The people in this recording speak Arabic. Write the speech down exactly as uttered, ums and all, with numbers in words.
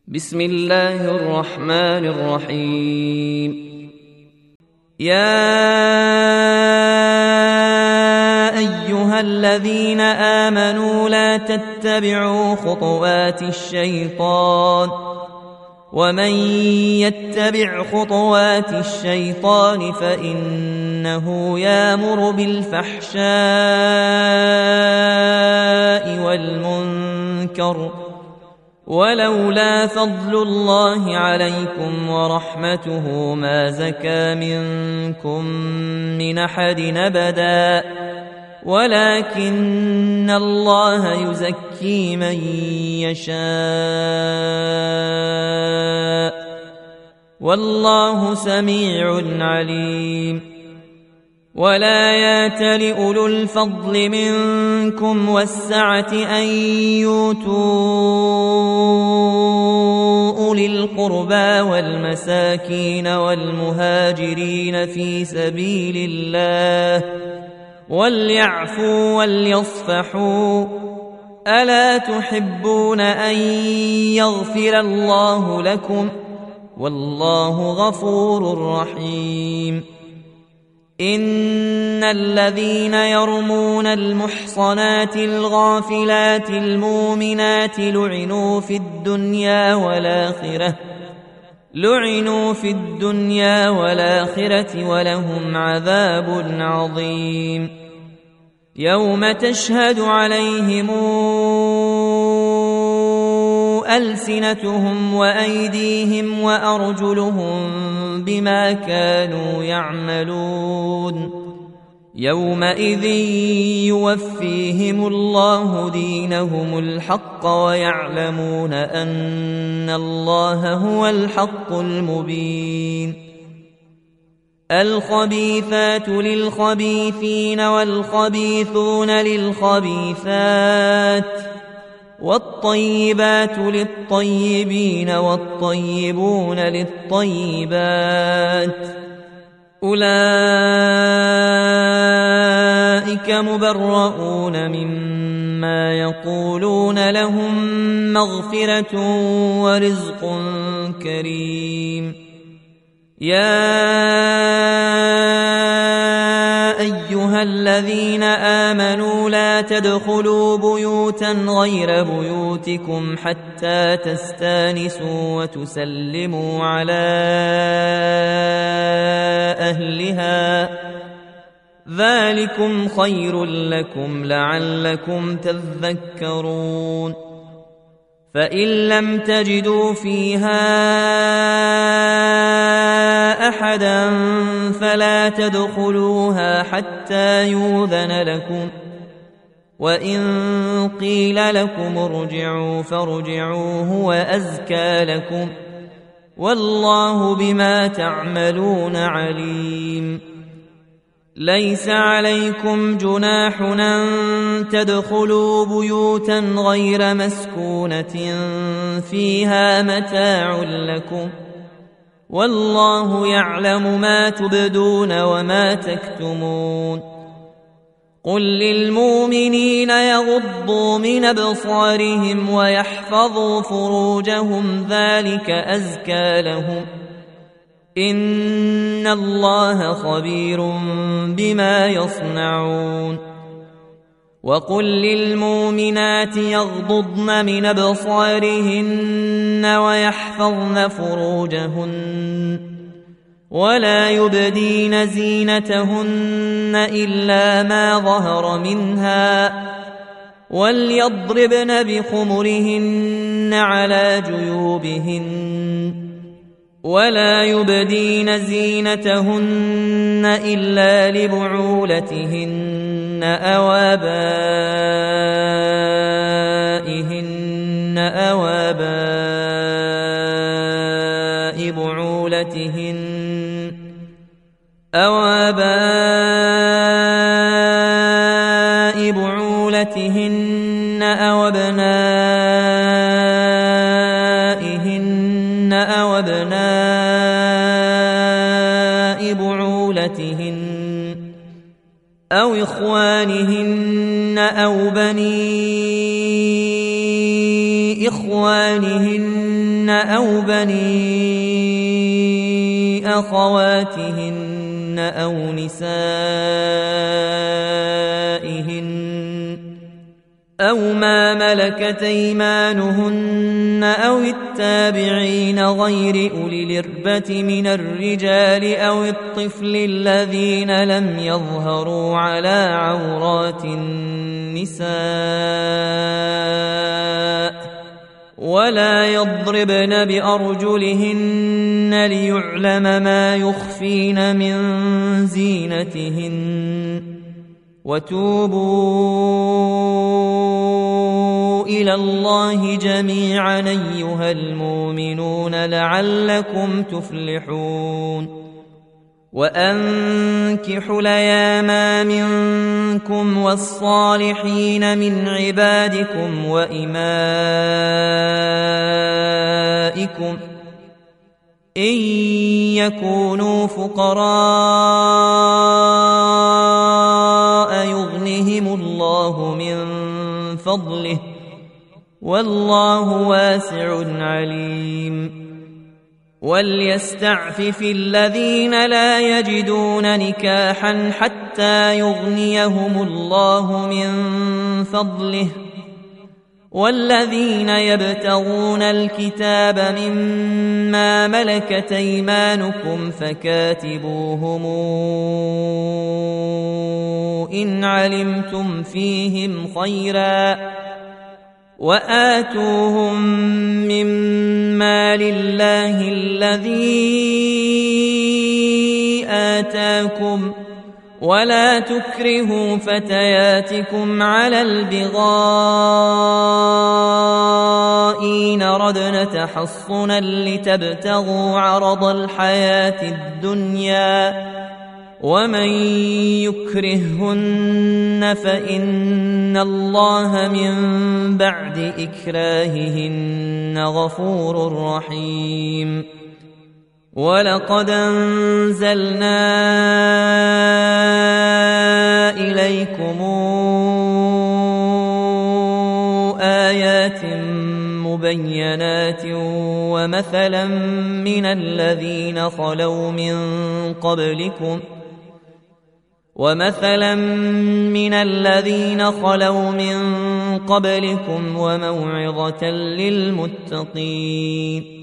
بسم الله الرحمن الرحيم. يا أيها الذين آمنوا لا تتبعوا خطوات الشيطان، ومن يتبع خطوات الشيطان فإنه يأمر بالفحشاء والمنكر، ولولا فضل الله عليكم ورحمته ما زكى منكم من أحد أبدا، ولكن الله يزكي من يشاء، والله سميع عليم. ولا يأتل أولو الفضل منكم والسعة أن يؤتوا أولي القربى والمساكين والمهاجرين في سبيل الله وليعفوا وليصفحوا، ألا تحبون أن يغفر الله لكم؟ والله غفور رحيم. إن الذين يرمون المحصنات الغافلات المؤمنات لعنوا في الدنيا والآخرة لعنوا في الدنيا والآخرة ولهم عذاب عظيم. يوم تشهد عليهم ألسنتهم وأيديهم وأرجلهم بما كانوا يعملون، يومئذ يوفيهم الله دينهم الحق ويعلمون أن الله هو الحق المبين. الخبيثات للخبيثين والخبيثون للخبيثات، والطيبات للطيبين والطيبون للطيبات، أولئك مبرؤون مما يقولون، لهم مغفرة ورزق كريم. يا أيها الذين آمنوا لا تدخلوا بيوتا غير بيوتكم حتى تستانسوا وتسلموا على أهلها، ذلكم خير لكم لعلكم تذكرون. فإن لم تجدوا فيها أحدا فلا تدخلوها حتى يؤذن لكم، وإن قيل لكم ارجعوا فارجعوا هو أزكى لكم، والله بما تعملون عليم. ليس عليكم جناح أن تدخلوا بيوتا غير مسكونة فيها متاع لكم، والله يعلم ما تبدون وما تكتمون. قل للمؤمنين يغضوا من أبصارهم ويحفظوا فروجهم ذلك أزكى لهم، إن الله خبير بما يصنعون. وقل للمؤمنات يغضضن من أبصارهن ويحفظن فروجهن ولا يبدين زينتهن إلا ما ظهر منها، وليضربن بخمرهن على جيوبهن، ولا يبدين زينتهن إلا لبعولتهن أو آبائهن أو آباء بعولتهن أو آباء بعولتهن أو أبنائهن أو أبناء بعولتهن أو إخوانهن أو بني إخوانهن أو بني أخواتهن أو نسائهن أو ما ملكت أيمانهن أو التابعين غير أولي الإربة من الرجال أو الطفل الذين لم يظهروا على عورات النساء ولا يضربن بأرجلهن ليعلم ما يخفين من زينتهن وتوبوا إلى الله جميعا أيها المؤمنون لعلكم تفلحون وأنكحوا الأيام منكم والصالحين من عبادكم وإمائكم إن يكونوا فقراء يغنهم الله من فضله والله واسع عليم وليستعفف الذين لا يجدون نكاحا حتى يغنيهم الله من فضله والذين يبتغون الكتاب مما ملكت أيمانكم فكاتبوهم إن علمتم فيهم خيرا وآتوهم مما لله الذي آتاكم ولا تكرهوا فتياتكم على البغاء إن ردن تحصنا لتبتغوا عرض الحياة الدنيا ومن يكرههن فإن الله من بعد إكراههن غفور رحيم ولقد أنزلنا إليكم آيات مبينات ومثلا من الذين خلوا من قبلكم ومثلا من الذين خلوا من قبلكم وموعظة للمتقين